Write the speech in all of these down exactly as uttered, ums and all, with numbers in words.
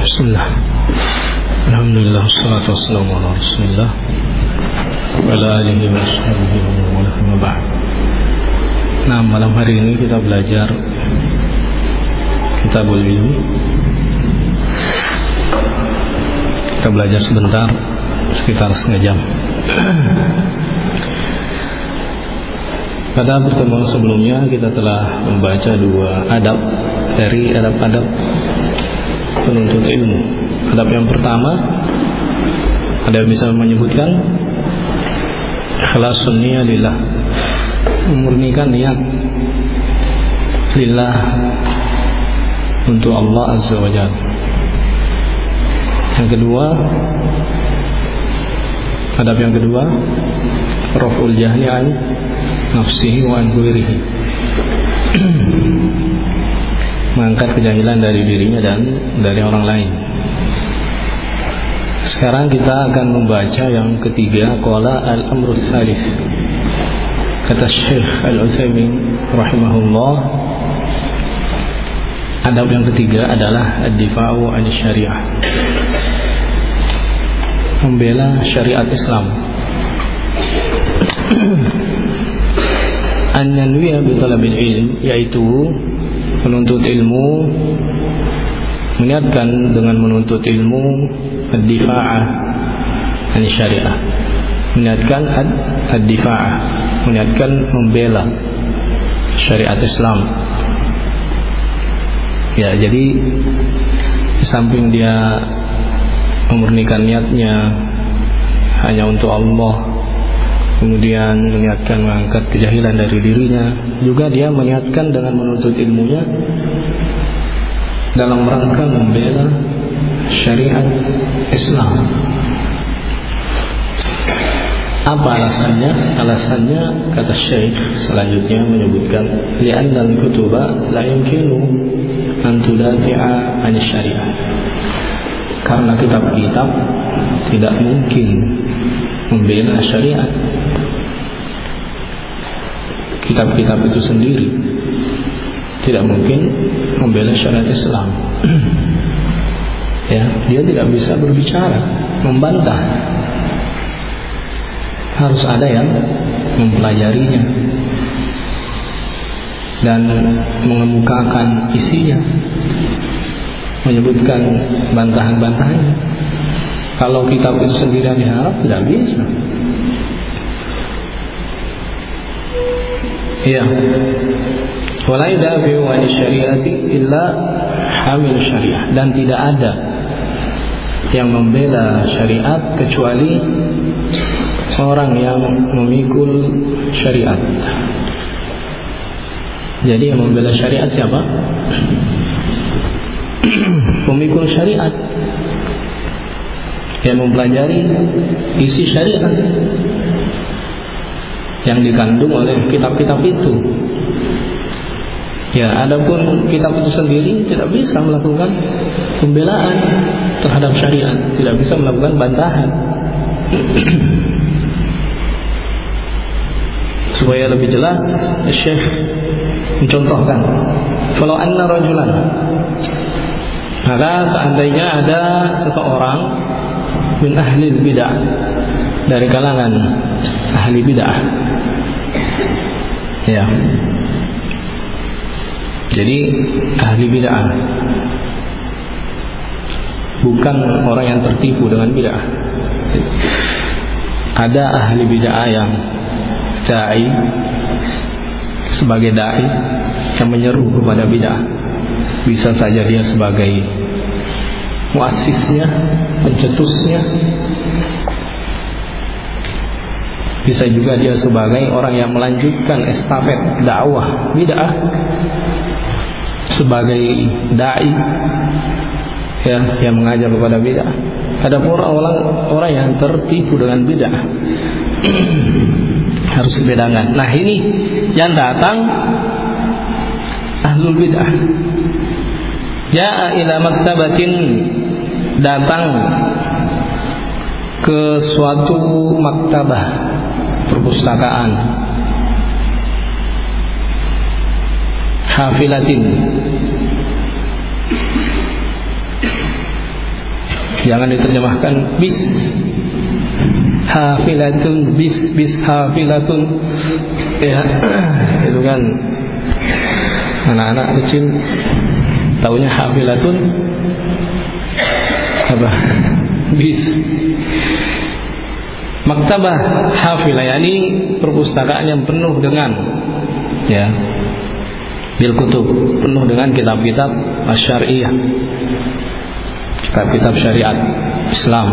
Bismillah. Alhamdulillah, wassalatu wassalamu ala Rasulillah wa ala alihi wa sahbihi wa man ba'd. Nah, malam hari ini kita belajar Kitabul Ilmi. Kita belajar sebentar, sekitar setengah jam. Pada pertemuan sebelumnya kita telah membaca dua adab dari adab-adab penuntut ilmu. Adab yang pertama, ada yang bisa menyebutkan ikhlasun niyah lillah, memurnikan niat lillah untuk Allah Azza wa Jalla. Yang kedua, adab yang kedua, raf'ul jahli an nafsihi wa an ghairihi, mengangkat kejahilan dari dirinya dan dari orang lain. Sekarang kita akan membaca yang ketiga, qala al-amru tsalits. Kata Syekh Al-Utsaimin rahimahullah, adab yang ketiga adalah ad-difa'u 'an syariah, membela syariat Islam. An-nanwiya bi talabil ilm, yaitu menuntut ilmu, meniatkan dengan menuntut ilmu ad-difa'ah an syariah, meniatkan ad-difa'ah, meniatkan membela syariat Islam. Ya, jadi di samping dia memurnikan niatnya hanya untuk Allah, kemudian meniatkan mengangkat kejahilan dari dirinya, juga dia meniatkan dengan menuntut ilmunya dalam rangka membela syariat Islam. Apa alasannya? Alasannya, kata Syekh selanjutnya menyebutkan, li'anna al-kutuba la yumkinu an tudafi'a 'an syariah, karena kitab-kitab tidak mungkin membela syariat. Kitab-kitab itu sendiri tidak mungkin membela syariat Islam. Ya, dia tidak bisa berbicara, membantah. Harus ada yang mempelajarinya dan mengemukakan isinya, menyebutkan bantahan-bantahannya. Kalau kitab itu sendirian diharap, tidak bisa. Ya, wala yudafi'u 'an syariati illa hamil syariah, dan tidak ada yang membela syariat kecuali orang yang memikul syariat. Jadi yang membela syariat siapa? Pemikul syariat, yang mempelajari isi syariat yang dikandung oleh kitab-kitab itu. Ya, adapun kitab itu sendiri tidak bisa melakukan pembelaan terhadap syariat, tidak bisa melakukan bantahan. Supaya lebih jelas, Syekh mencontohkan, kalau anna rajulan, maka seandainya ada seseorang min ahli bid'ah, dari kalangan ahli bid'ah. Ya. Jadi ahli bid'ah bukan orang yang tertipu dengan bid'ah. Ada ahli bid'ah yang dai, sebagai dai yang menyeru kepada bid'ah. Bisa saja dia sebagai muassisnya, pencetusnya. Bisa juga dia sebagai orang yang melanjutkan estafet dakwah bid'ah, sebagai dai ya, yang mengajar kepada bid'ah. Ada orang-orang orang yang tertipu dengan bid'ah. Harus dibedakan. Nah, ini yang datang ahlul bid'ah. Ja'a ila maktabatin, datang ke suatu maktabah, perpustakaan, hafilatin, Jangan diterjemahkan bis hafilatun, bis bis hafilatun. Ya, itu kan anak-anak kecil taunya hafilatun apa? Bis. Maktabah hafilah, yakni perpustakaan yang penuh dengan ya bil kutub, penuh dengan kitab-kitab asy-syar'iyyah, kitab-kitab syariat Islam.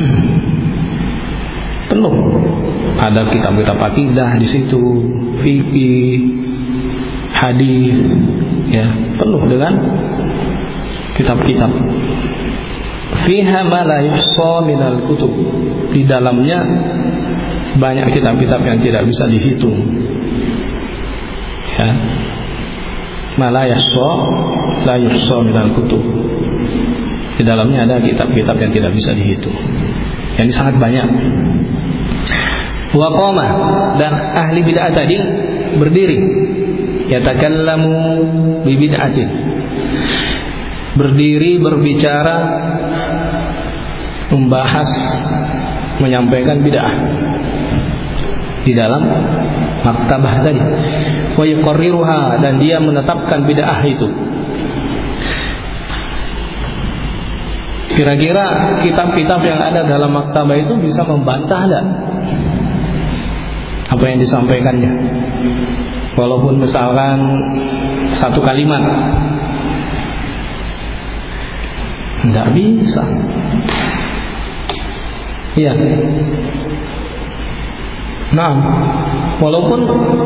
Penuh. Ada kitab-kitab akidah di situ, fikih, hadis, ya, penuh dengan kitab-kitab. Fiha ma la yuhsa minal kutub. Di dalamnya banyak kitab-kitab yang tidak bisa dihitung. Ya. Ma la yuhsa la yuhsa minal kutub. Di dalamnya ada kitab-kitab yang tidak bisa dihitung. Yang sangat banyak. Wa qama, dan ahli bid'ah tadi berdiri, yatakallamu bi bid'atin, berdiri berbicara, membahas, menyampaikan bid'ah di dalam maktabah tadi. Wa yuqarriruha, dan dia menetapkan bid'ah itu. Kira-kira kitab-kitab yang ada dalam maktabah itu bisa membantah tidak apa yang disampaikannya? Walaupun misalkan satu kalimat, tidak bisa. Iya. Nah, walaupun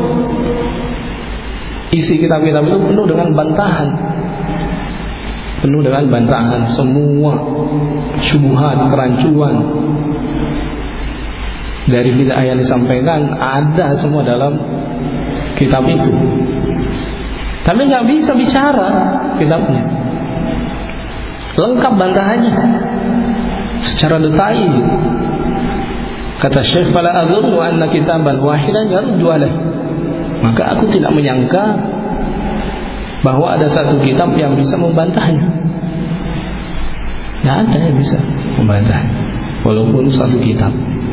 isi kitab-kitab itu penuh dengan bantahan, penuh dengan bantahan, semua syubhat, kerancuan dari bid'ah yang disampaikan ada semua dalam kitab itu. Tapi nggak bisa bicara kitabnya, lengkap bantahannya secara detail. Kata Syekh, fala adzunnu anna kitaban wahidan yaruddu alaih. Maka aku tidak menyangka bahwa ada satu kitab yang bisa membantahnya. Tidak ada yang bisa membantahnya, walaupun satu kitab.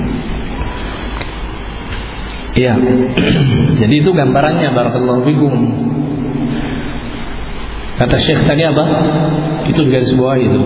Iya. Jadi itu gambarannya, barakallahu fikum. Kata Syekh tadi apa? Itu di garis bawah itu.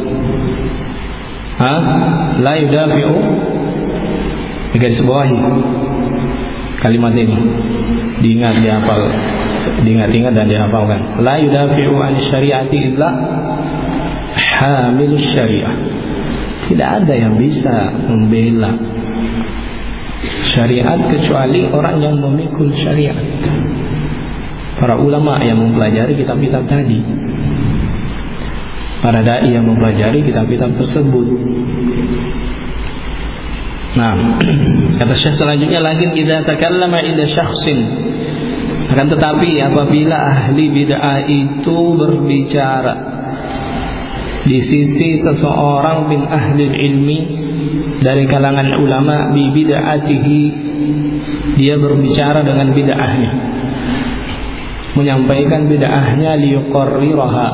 Ha? La yudafi'u, di garis bawah kalimat ini. Diingat, dihafal, diingat-ingat dan dihafalkan. La yudafi'u an syari'ati illa hamilus syariah. Tidak ada yang bisa membela syariat kecuali orang yang memikul syariat. Para ulama yang mempelajari kitab-kitab tadi, para dai yang mempelajari kitab-kitab tersebut. Nah, kata Syekh selanjutnya, lakin idza takallama ila syakhsin, akan tetapi apabila ahli bid'ah itu berbicara di sisi seseorang min ahli ilmi, dari kalangan ulama, bi bid'atihi, dia berbicara dengan bid'ahnya, menyampaikan bid'ahnya, liyuqarriraha,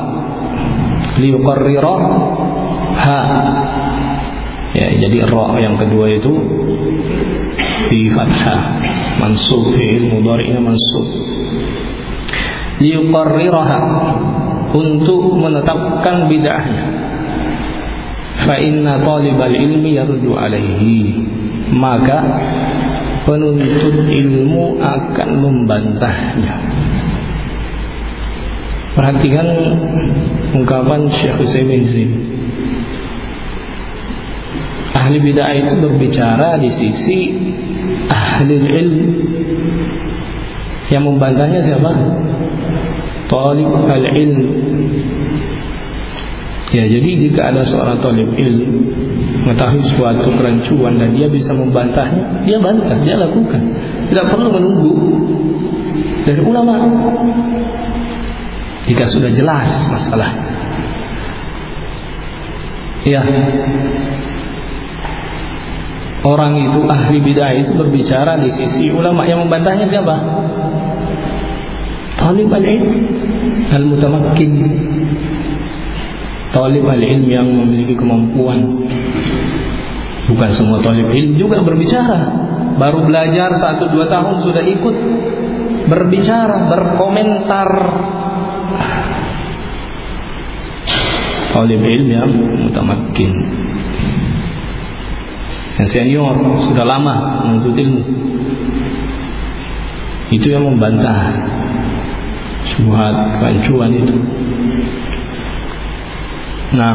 liyuqarriraha, ya, jadi ra yang kedua itu di fathah, mansub, fi'il mudhari'nya mansub. Liyuqarriraha, untuk menetapkan bid'ahnya. Fa inna talibal ilmi yaruddu alaihi, maka penuntut ilmu akan membantahnya. Perhatikan ungkapan Syekh Utsaimin sini. Ahli bid'ah itu berbicara di sisi ahli ilmu, yang membantahnya siapa? Talib al-ilm. Ya, jadi jika ada seorang talib ilmu mengetahui suatu kerancuan dan dia bisa membantahnya, dia bantah, dia lakukan. Tidak perlu menunggu dari ulama. Jika sudah jelas masalah, ya, orang itu ahli bid'ah itu berbicara di sisi ulama, yang membantahnya siapa? Talib al-ilm al-mutamakkin. talib al-ilm yang memiliki kemampuan. Bukan semua talib ilm juga berbicara. Baru belajar satu dua tahun sudah ikut berbicara, berkomentar. Talib ilm yang mutamakin, yang senior, sudah lama menuntut ilmu, itu yang membantah syubhat kerancuan itu. Nah,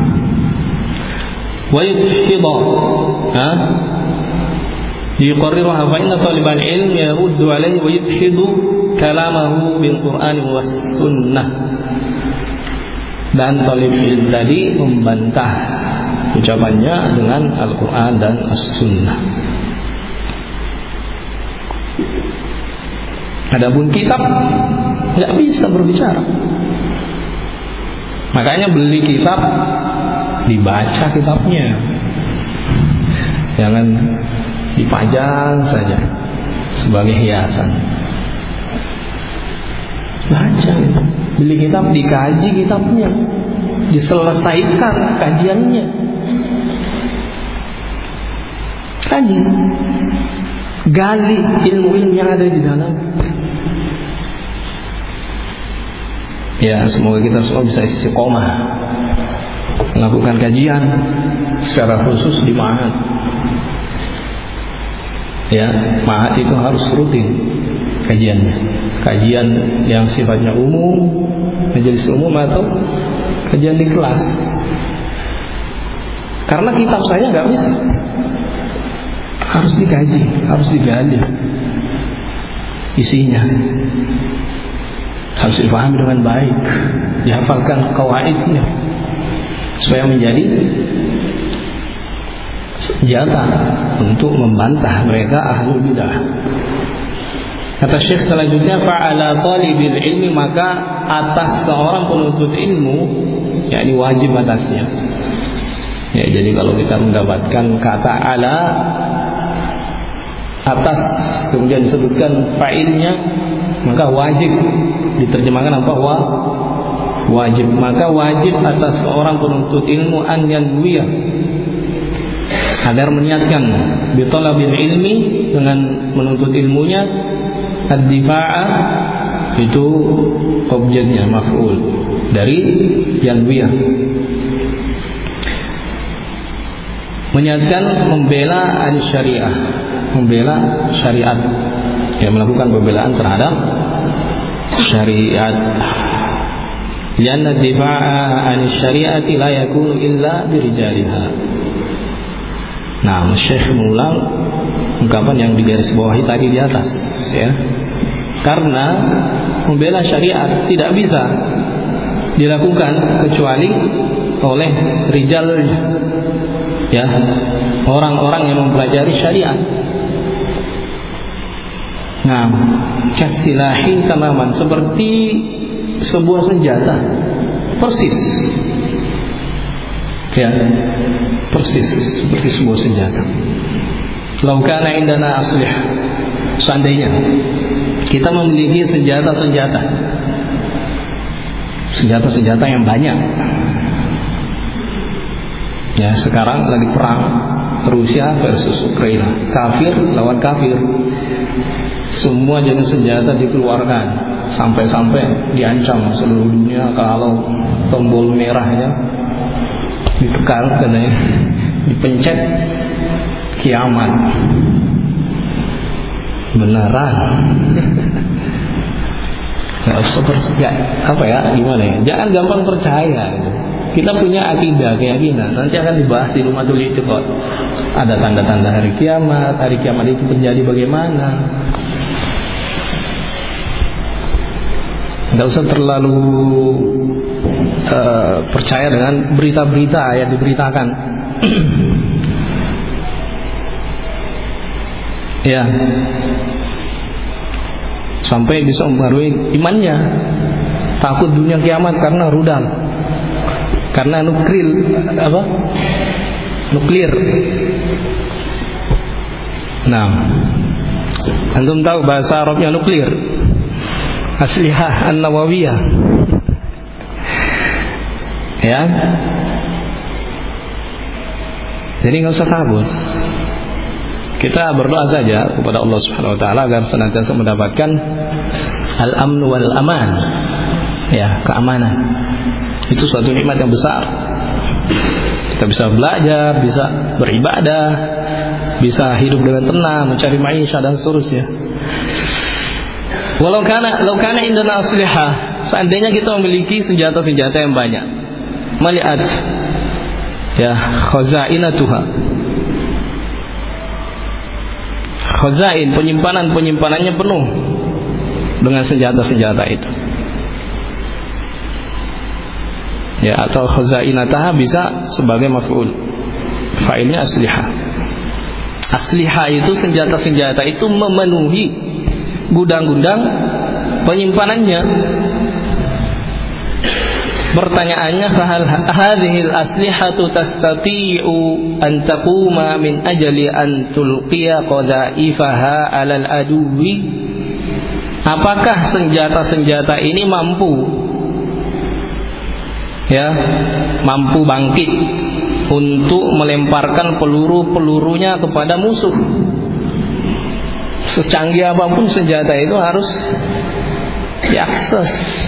wa yuthiba ha yuqarriruha fa inna talibal ilm yaruddu alayhi wa yuthidu kalamahu bil Qur'an was sunnah. Dan talib ilm tadi membantah ucapannya dengan Al-Quran dan As-Sunnah. Adapun kitab nggak bisa berbicara. Makanya beli kitab, dibaca kitabnya, jangan dipajang saja sebagai hiasan. Baca, beli kitab, dikaji kitabnya, diselesaikan kajiannya, kaji, gali ilmu-ilmu yang ada di dalam. Ya, semoga kita semua bisa istiqomah melakukan kajian secara khusus di ma'had. Ya, ma'had itu harus rutin kajiannya. Kajian yang sifatnya umum, majelis umum, atau kajian di kelas. Karena kitab saya nggak bisa, harus dikaji, harus digali isinya, harus dipahami dengan baik, dihafalkan qawaidnya supaya menjadi senjata untuk membantah mereka ahlul bidah. Kata Syekh selanjutnya, fa'ala talibil ilmi, maka atas seorang penuntut ilmu, yakni wajib atasnya. Ya, jadi kalau kita mendapatkan kata ala atas kemudian disebutkan fa'ilnya, maka wajib diterjemahkan apa? Wa wajib. Maka wajib atas seorang penuntut ilmu an yanwiyah, agar meniatkan bi talabil ilmi, dengan menuntut ilmunya, ad-difa'a itu objeknya maf'ul dari yanwiyah, meniatkan membela al-syariah, membela syariat, ya, melakukan pembelaan terhadap syariat. Lianna difa'a al-syariati la yakunu illa birijaliha. Nah, Syekh mengulang ungkapan yang digaris bawahi tadi di atas, ya. Karena membela syariat tidak bisa dilakukan kecuali oleh rijal, ya, orang-orang yang mempelajari syariat. Nah, kasilahin tamaman, seperti sebuah senjata, persis, ya, persis seperti sebuah senjata. Lau kana indana aslih, seandainya kita memiliki senjata-senjata, senjata-senjata yang banyak. Ya, sekarang lagi perang Rusia versus Ukraina, kafir lawan kafir. Semua jenis senjata dikeluarkan, sampai-sampai diancam seluruh dunia kalau tombol merahnya ditekan, karena dipencet kiamat beneran. Nggak usah percaya, apa ya, gimana ya? Jangan gampang percaya. Kita punya akidah, keyakinan. Nanti akan dibahas di rumah dulu itu kok. Ada tanda-tanda hari kiamat. Hari kiamat itu terjadi bagaimana? Nggak usah terlalu uh, percaya dengan berita-berita yang diberitakan. Ya, sampai bisa mempengaruhi imannya. Takut dunia kiamat karena rudal, karena nuklir, apa? Nuklir. Nah, antum tahu bahasa Arabnya nuklir? Aslihah an-nawawiyah. Ya. Jadi nggak usah takut. Kita berdoa saja kepada Allah Subhanahu wa taala agar senantiasa mendapatkan al-amn wal aman. Ya, keamanan. Itu suatu nikmat yang besar. Kita bisa belajar, bisa beribadah, bisa hidup dengan tenang, mencari maisha dan seterusnya. Walau kana law kana indana aslihah, seandainya kita memiliki senjata-senjata yang banyak. Mali'at ya khazainatuha. Khazain, penyimpanan-penyimpanannya penuh dengan senjata-senjata itu. Ya, atau khazainataha bisa sebagai maf'ul. Fa'ilnya aslihah. Aslihah itu senjata-senjata itu memenuhi gudang-gudang penyimpanannya. Pertanyaannya, fahal hadhil aslihatu tastati'u an taquma min ajli an tulqiya qadaifaha 'alal aduwi? Apakah senjata-senjata ini mampu ya, mampu bangkit untuk melemparkan peluru-pelurunya kepada musuh? Secanggih apapun senjata itu harus diakses.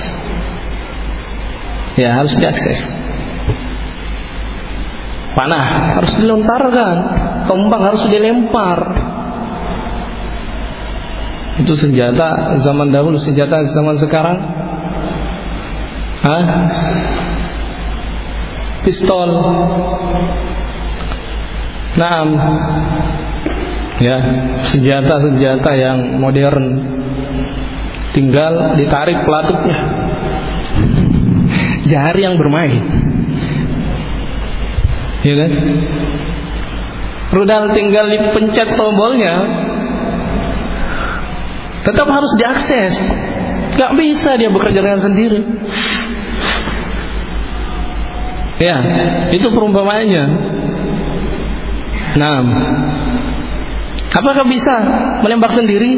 Ya, harus diakses. Panah harus dilontarkan, tombak harus dilempar. Itu senjata zaman dahulu, senjata zaman sekarang. Hah? Pistol. Naam. Ya, senjata-senjata yang modern. Tinggal ditarik pelatutnya. Jari yang bermain, ya kan? Rudal tinggal dipencet tombolnya, tetap harus diakses. Gak bisa dia bekerja dengan sendiri. Ya, itu perumpamaannya. Nah, apakah bisa menembak sendiri?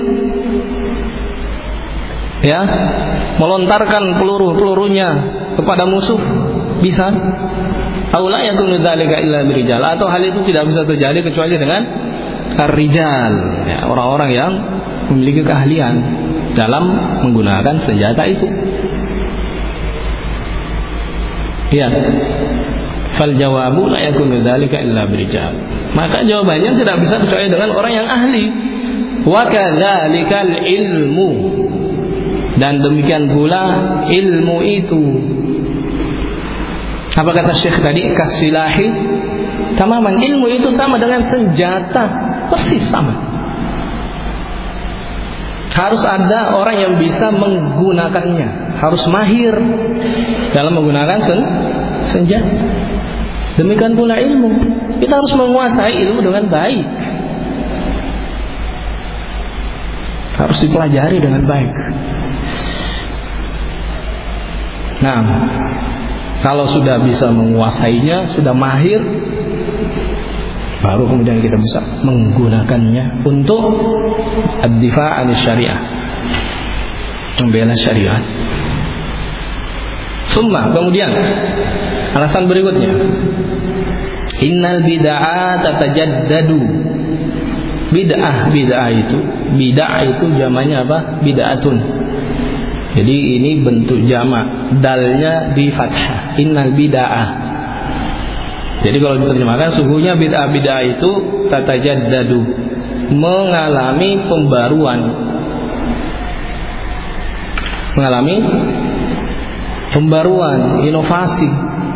Ya, melontarkan peluru-pelurunya kepada musuh bisa? Aula yakunu dzalika illa birijal, atau hal itu tidak bisa terjadi kecuali dengan ar-rijal, ya, orang-orang yang memiliki keahlian dalam menggunakan senjata itu. Ya. Fal jawabu la yakunu dzalika illa birijal. Maka jawabannya tidak bisa kecuali dengan orang yang ahli. Wa kadzalikal ilmu. Dan demikian pula ilmu itu. Apa kata Syekh tadi? Kasfilahi tamaman. Ilmu itu sama dengan senjata, persis sama. Harus ada orang yang bisa menggunakannya, harus mahir dalam menggunakan sen senjata. Demikian pula ilmu. Kita harus menguasai ilmu dengan baik. Harus dipelajari dengan baik. Nah, kalau sudah bisa menguasainya, sudah mahir, baru kemudian kita bisa menggunakannya untuk ad-difa' an syariah, membela syariat. Summa, kemudian alasan berikutnya, innal bid'ah tatajaddadu. Bid'ah, bid'ah itu, bid'ah itu jamaknya apa? Bid'atun. Jadi ini bentuk jamak, dalnya di fathah. Innal bid'ah. Jadi kalau diterjemahkan, sungguhnya bid'ah-bid'ah itu tatajaddadu, mengalami pembaruan, mengalami pembaruan, inovasi.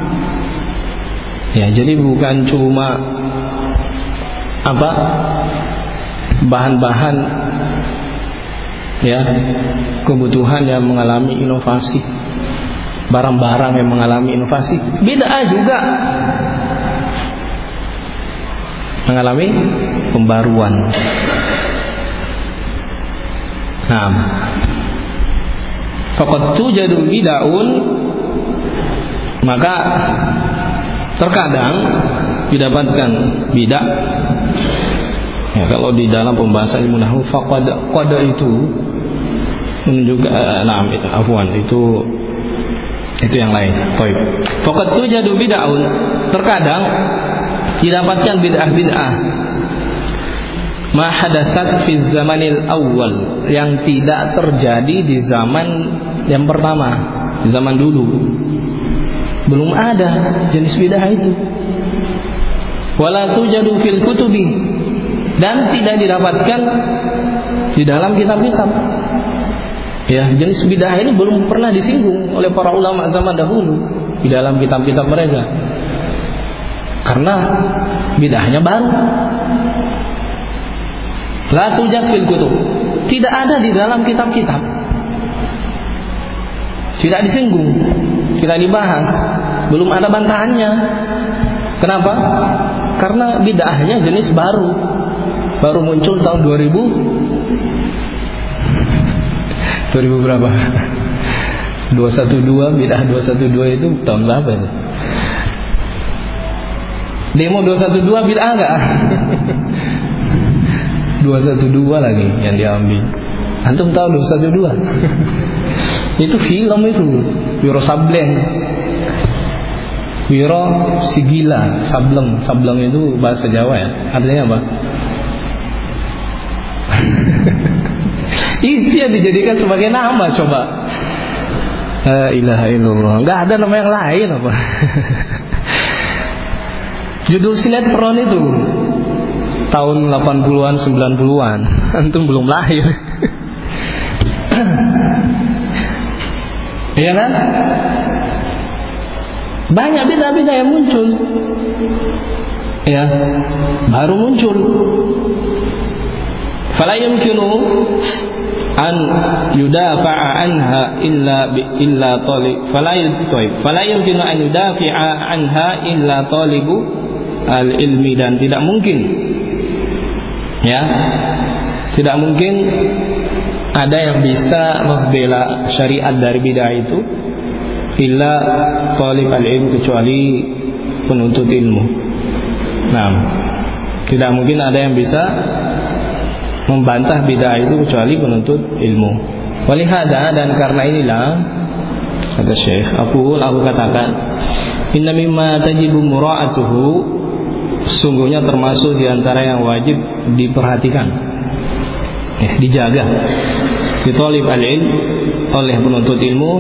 Ya, jadi bukan cuma apa bahan-bahan, ya, kebutuhan yang mengalami inovasi, barang-barang yang mengalami inovasi. Bid'ah juga mengalami pembaruan. Nah, faqad tujadu bid'un, maka terkadang didapatkan bid'ah. Ya, kalau di dalam pembahasan ilmu nahwu, faqad qad itu menunjukkan, nah, itu afwan, itu Itu yang lain. Baik. Faqad tujadu bid'ah. Terkadang didapatkan bid'ah-bid'ah ma hadatsat fi zamanil awal, yang tidak terjadi di zaman yang pertama, di zaman dulu. Belum ada jenis bid'ah itu. Wala tujadu fil kutubi, dan tidak didapatkan di dalam kitab-kitab. Ya, jenis bid'ah ini belum pernah disinggung oleh para ulama zaman dahulu di dalam kitab-kitab mereka. Karena bid'ahnya baru. La tujad fil kutub, tidak ada di dalam kitab-kitab. Tidak disinggung, tidak dibahas, belum ada bantahannya. Kenapa? Karena bid'ahnya jenis baru. Baru muncul tahun dua ribu. dua ribu berapa? dua satu dua, bid'ah dua satu dua itu tahun berapa itu? Demo dua satu dua bid'ah enggak? dua satu dua lagi yang diambil. Antum tahu dua satu dua? Itu film itu, Wiro Sableng. Wiro Sigila, Sableng. Sableng itu bahasa Jawa ya. Artinya apa? Itu yang dijadikan sebagai nama, coba. La ilaha illallah. Enggak ada nama yang lain apa? Judul sinetron itu tahun delapan puluhan, sembilan puluhan. Antum belum lahir. Iya kan? Banyak bid'ah-bid'ah yang muncul. Ya, baru muncul. Fala yumkinu an yudafa'a anha illa bi illa talib fala yutayb fala yumkinu an yudafi'a anha illa talibu al-ilmi, dan tidak mungkin, ya, tidak mungkin ada yang bisa membela syariat dari bid'ah itu illa talib al-ilm, kecuali penuntut ilmu. Nah, tidak mungkin ada yang bisa membantah bid'ah itu kecuali penuntut ilmu. Walihada, dan karena inilah, kata Syekh, aku aku katakan, inna mimma tajibu mura'atuhu, sungguhnya termasuk di antara yang wajib diperhatikan, ya, dijaga, ditolib al-ilm, oleh penuntut ilmu,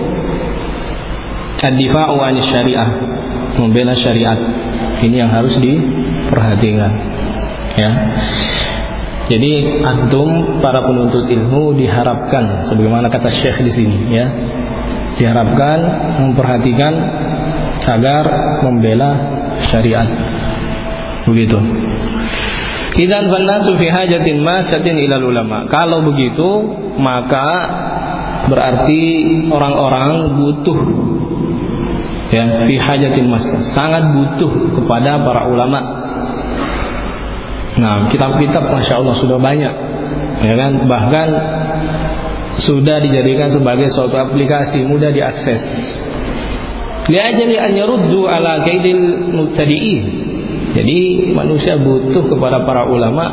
ad-difa'u 'anil syariah, membela syariat. Ini yang harus diperhatikan, ya. Jadi antum para penuntut ilmu diharapkan, sebagaimana kata Syekh di sini, ya, diharapkan memperhatikan agar membela syariat. Begitu. Idzan fannasu fi hajatin masatin ilal ulama. Kalau begitu, maka berarti orang-orang butuh, ya, fi hajatin masah, sangat butuh kepada para ulama. Nah, kitab-kitab Masya Allah sudah banyak, ya kan? Bahkan sudah dijadikan sebagai suatu aplikasi mudah diakses. Li'ajali an yaruddu ala kaidil mubtadi'in. Jadi manusia butuh kepada para ulama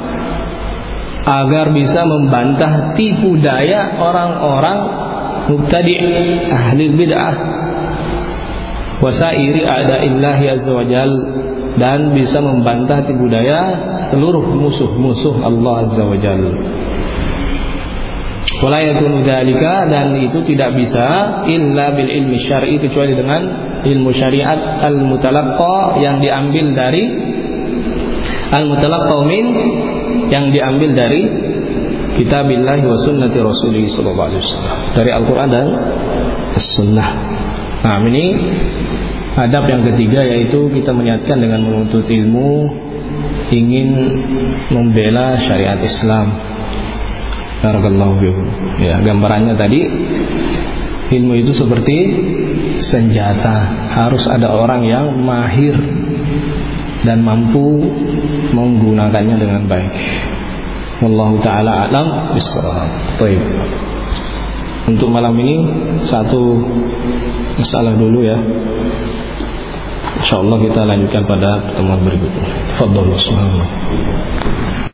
agar bisa membantah tipu daya orang-orang mubtadi', ahli bid'ah, wasairi a'da'illahi azza wajal, dan bisa membantah tipu daya seluruh musuh-musuh Allah azza wajal. Wala yakunu dzalika, dan itu tidak bisa illa bil ilmi syar'i, kecuali dengan ilmu syariat al-mutalaqqa, yang diambil dari al-mutalaqqa min, yang diambil dari kitabillah wa sunnati rasulih sallallahu alaihi wasallam, dari Al-Qur'an dan As-Sunnah. Nah, ini adab yang ketiga, yaitu kita menyatakan dengan menuntut ilmu ingin membela syariat Islam. Barakallahu fiikum. Ya, gambarannya tadi, ilmu itu seperti senjata, harus ada orang yang mahir dan mampu menggunakannya dengan baik. Wallahu taala a'lam bissawab. Baik. Untuk malam ini satu masalah dulu, ya. Insyaallah kita lanjutkan pada pertemuan berikutnya. Tafadhol.